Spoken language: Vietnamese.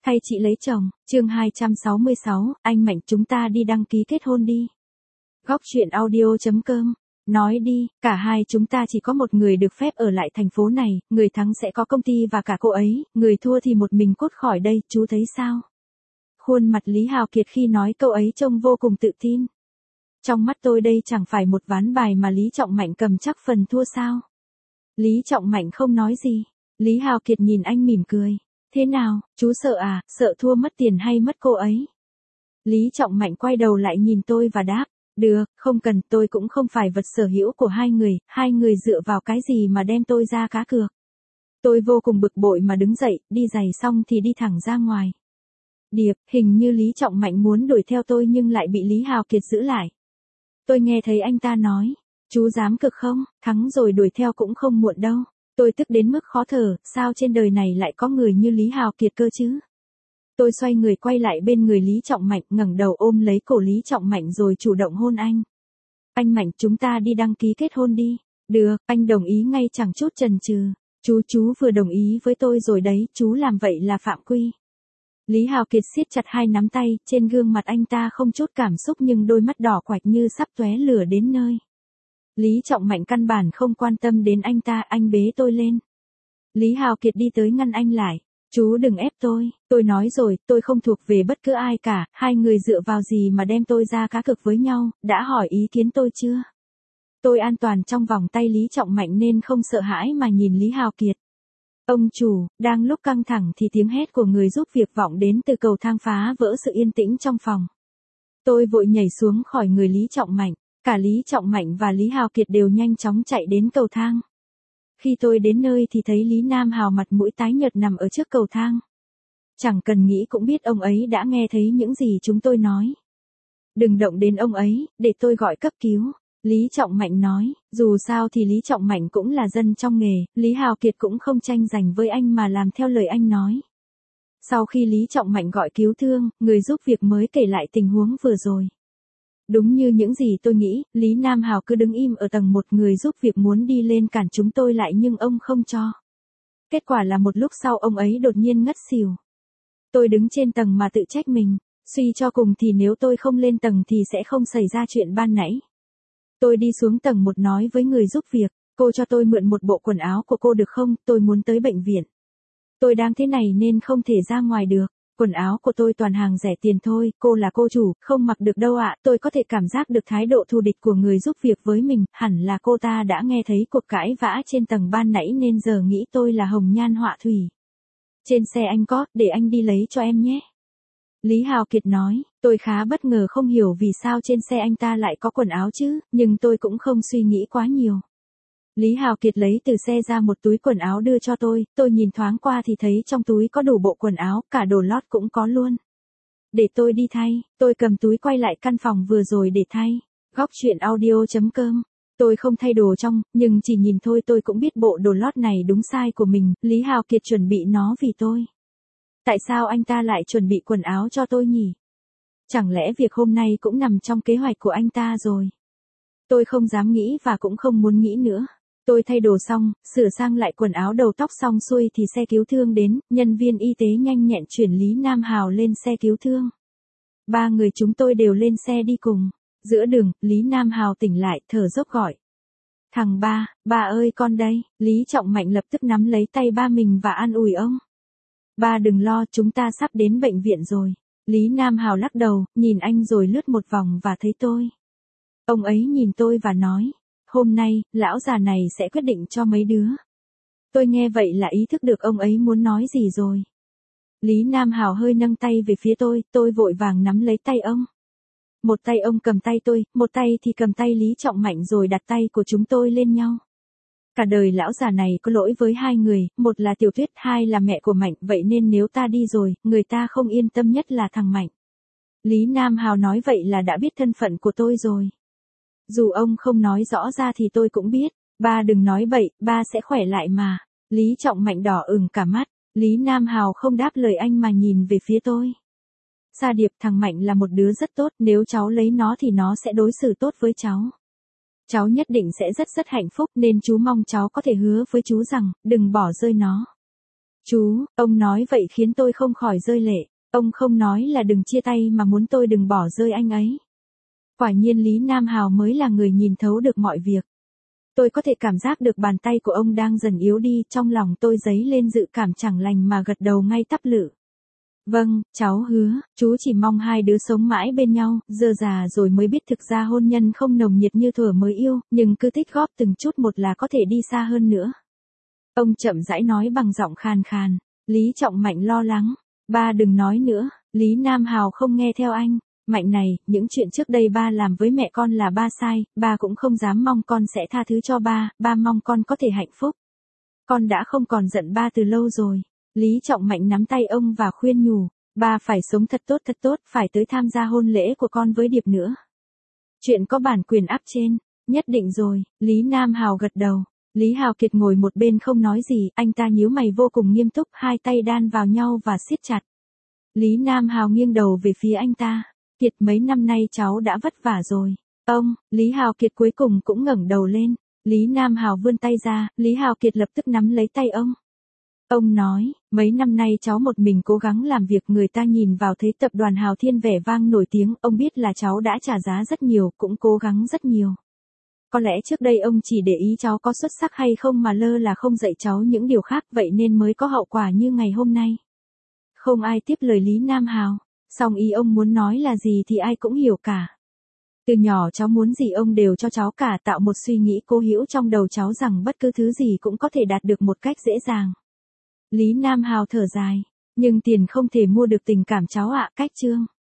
Thay chị lấy chồng, chương 266, anh Mạnh chúng ta đi đăng ký kết hôn đi. Góc chuyện audio.com, nói đi, cả hai chúng ta chỉ có một người được phép ở lại thành phố này, người thắng sẽ có công ty và cả cô ấy, người thua thì một mình cút khỏi đây, chú thấy sao? Khuôn mặt Lý Hào Kiệt khi nói câu ấy trông vô cùng tự tin. Trong mắt tôi đây chẳng phải một ván bài mà Lý Trọng Mạnh cầm chắc phần thua sao? Lý Trọng Mạnh không nói gì. Lý Hào Kiệt nhìn anh mỉm cười. Thế nào, chú sợ à, sợ thua mất tiền hay mất cô ấy? Lý Trọng Mạnh quay đầu lại nhìn tôi và đáp, được, không cần, tôi cũng không phải vật sở hữu của hai người dựa vào cái gì mà đem tôi ra cá cược. Tôi vô cùng bực bội mà đứng dậy, đi giày xong thì đi thẳng ra ngoài. Điệp, hình như Lý Trọng Mạnh muốn đuổi theo tôi nhưng lại bị Lý Hào Kiệt giữ lại. Tôi nghe thấy anh ta nói, chú dám cực không, thắng rồi đuổi theo cũng không muộn đâu. Tôi tức đến mức khó thở, sao trên đời này lại có người như Lý Hào Kiệt cơ chứ? Tôi xoay người quay lại bên người Lý Trọng Mạnh, ngẩng đầu ôm lấy cổ Lý Trọng Mạnh rồi chủ động hôn anh. Anh Mạnh chúng ta đi đăng ký kết hôn đi. Được, anh đồng ý ngay chẳng chút chần chừ. Chú vừa đồng ý với tôi rồi đấy, chú làm vậy là phạm quy. Lý Hào Kiệt siết chặt hai nắm tay, trên gương mặt anh ta không chút cảm xúc nhưng đôi mắt đỏ quạch như sắp tóe lửa đến nơi. Lý Trọng Mạnh căn bản không quan tâm đến anh ta, anh bế tôi lên. Lý Hào Kiệt đi tới ngăn anh lại. Chú đừng ép tôi nói rồi, tôi không thuộc về bất cứ ai cả, hai người dựa vào gì mà đem tôi ra cá cược với nhau, đã hỏi ý kiến tôi chưa? Tôi an toàn trong vòng tay Lý Trọng Mạnh nên không sợ hãi mà nhìn Lý Hào Kiệt. Ông chủ, đang lúc căng thẳng thì tiếng hét của người giúp việc vọng đến từ cầu thang phá vỡ sự yên tĩnh trong phòng. Tôi vội nhảy xuống khỏi người Lý Trọng Mạnh. Cả Lý Trọng Mạnh và Lý Hào Kiệt đều nhanh chóng chạy đến cầu thang. Khi tôi đến nơi thì thấy Lý Nam Hào mặt mũi tái nhợt nằm ở trước cầu thang. Chẳng cần nghĩ cũng biết ông ấy đã nghe thấy những gì chúng tôi nói. Đừng động đến ông ấy, để tôi gọi cấp cứu. Lý Trọng Mạnh nói, dù sao thì Lý Trọng Mạnh cũng là dân trong nghề, Lý Hào Kiệt cũng không tranh giành với anh mà làm theo lời anh nói. Sau khi Lý Trọng Mạnh gọi cứu thương, người giúp việc mới kể lại tình huống vừa rồi. Đúng như những gì tôi nghĩ, Lý Nam Hào cứ đứng im ở tầng 1, người giúp việc muốn đi lên cản chúng tôi lại nhưng ông không cho. Kết quả là một lúc sau ông ấy đột nhiên ngất xỉu. Tôi đứng trên tầng mà tự trách mình, suy cho cùng thì nếu tôi không lên tầng thì sẽ không xảy ra chuyện ban nãy. Tôi đi xuống tầng 1 nói với người giúp việc, cô cho tôi mượn một bộ quần áo của cô được không, tôi muốn tới bệnh viện. Tôi đang thế này nên không thể ra ngoài được. Quần áo của tôi toàn hàng rẻ tiền thôi, cô là cô chủ, không mặc được đâu ạ. Tôi có thể cảm giác được thái độ thù địch của người giúp việc với mình, hẳn là cô ta đã nghe thấy cuộc cãi vã trên tầng ban nãy nên giờ nghĩ tôi là hồng nhan họa thủy. Trên xe anh có, để anh đi lấy cho em nhé. Lý Hào Kiệt nói, tôi khá bất ngờ không hiểu vì sao trên xe anh ta lại có quần áo chứ, nhưng tôi cũng không suy nghĩ quá nhiều. Lý Hào Kiệt lấy từ xe ra một túi quần áo đưa cho tôi nhìn thoáng qua thì thấy trong túi có đủ bộ quần áo, cả đồ lót cũng có luôn. Để tôi đi thay, tôi cầm túi quay lại căn phòng vừa rồi để thay. Góc chuyện audio.com, tôi không thay đồ trong, nhưng chỉ nhìn thôi tôi cũng biết bộ đồ lót này đúng size của mình, Lý Hào Kiệt chuẩn bị nó vì tôi. Tại sao anh ta lại chuẩn bị quần áo cho tôi nhỉ? Chẳng lẽ việc hôm nay cũng nằm trong kế hoạch của anh ta rồi? Tôi không dám nghĩ và cũng không muốn nghĩ nữa. Tôi thay đồ xong, sửa sang lại quần áo đầu tóc xong xuôi thì xe cứu thương đến, nhân viên y tế nhanh nhẹn chuyển Lý Nam Hào lên xe cứu thương. Ba người chúng tôi đều lên xe đi cùng. Giữa đường, Lý Nam Hào tỉnh lại, thở dốc gọi. Thằng ba, ba ơi con đây, Lý Trọng Mạnh lập tức nắm lấy tay ba mình và an ủi ông. Ba đừng lo, chúng ta sắp đến bệnh viện rồi. Lý Nam Hào lắc đầu, nhìn anh rồi lướt một vòng và thấy tôi. Ông ấy nhìn tôi và nói. Hôm nay, lão già này sẽ quyết định cho mấy đứa. Tôi nghe vậy là ý thức được ông ấy muốn nói gì rồi. Lý Nam Hào hơi nâng tay về phía tôi vội vàng nắm lấy tay ông. Một tay ông cầm tay tôi, một tay thì cầm tay Lý Trọng Mạnh rồi đặt tay của chúng tôi lên nhau. Cả đời lão già này có lỗi với hai người, một là Tiểu Tuyết, hai là mẹ của Mạnh, vậy nên nếu ta đi rồi, người ta không yên tâm nhất là thằng Mạnh. Lý Nam Hào nói vậy là đã biết thân phận của tôi rồi. Dù ông không nói rõ ra thì tôi cũng biết, ba đừng nói bậy, ba sẽ khỏe lại mà. Lý Trọng Mạnh đỏ ửng cả mắt, Lý Nam Hào không đáp lời anh mà nhìn về phía tôi. Sa Điệp, thằng Mạnh là một đứa rất tốt, nếu cháu lấy nó thì nó sẽ đối xử tốt với cháu. Cháu nhất định sẽ rất hạnh phúc nên chú mong cháu có thể hứa với chú rằng, đừng bỏ rơi nó. Chú, ông nói vậy khiến tôi không khỏi rơi lệ. Ông không nói là đừng chia tay mà muốn tôi đừng bỏ rơi anh ấy. Quả nhiên Lý Nam Hào mới là người nhìn thấu được mọi việc. Tôi có thể cảm giác được bàn tay của ông đang dần yếu đi, trong lòng tôi dấy lên dự cảm chẳng lành mà gật đầu ngay tắp lự. Vâng, cháu hứa, chú chỉ mong hai đứa sống mãi bên nhau, giờ già rồi mới biết thực ra hôn nhân không nồng nhiệt như thuở mới yêu, nhưng cứ tích góp từng chút một là có thể đi xa hơn nữa. Ông chậm rãi nói bằng giọng khàn khàn. Lý Trọng Mạnh lo lắng. Ba đừng nói nữa, Lý Nam Hào không nghe theo anh. Mạnh này, những chuyện trước đây ba làm với mẹ con là ba sai, ba cũng không dám mong con sẽ tha thứ cho ba mong con có thể hạnh phúc. Con đã không còn giận ba từ lâu rồi. Lý Trọng Mạnh nắm tay ông và khuyên nhủ, ba phải sống thật tốt, phải tới tham gia hôn lễ của con với Điệp nữa. Chuyện có bản quyền áp trên, nhất định rồi, Lý Nam Hào gật đầu. Lý Hào Kiệt ngồi một bên không nói gì, anh ta nhíu mày vô cùng nghiêm túc, hai tay đan vào nhau và siết chặt. Lý Nam Hào nghiêng đầu về phía anh ta. Kiệt, mấy năm nay cháu đã vất vả rồi. Ông, Lý Hào Kiệt cuối cùng cũng ngẩng đầu lên. Lý Nam Hào vươn tay ra, Lý Hào Kiệt lập tức nắm lấy tay ông. Ông nói, mấy năm nay cháu một mình cố gắng làm việc, người ta nhìn vào thấy tập đoàn Hào Thiên vẻ vang nổi tiếng, ông biết là cháu đã trả giá rất nhiều, cũng cố gắng rất nhiều. Có lẽ trước đây ông chỉ để ý cháu có xuất sắc hay không mà lơ là không dạy cháu những điều khác, vậy nên mới có hậu quả như ngày hôm nay. Không ai tiếp lời Lý Nam Hào, song ý ông muốn nói là gì thì ai cũng hiểu cả. Từ nhỏ cháu muốn gì ông đều cho cháu cả, tạo một suy nghĩ cố hữu trong đầu cháu rằng bất cứ thứ gì cũng có thể đạt được một cách dễ dàng. Lý Nam Hào thở dài, nhưng tiền không thể mua được tình cảm cháu ạ. Cách chương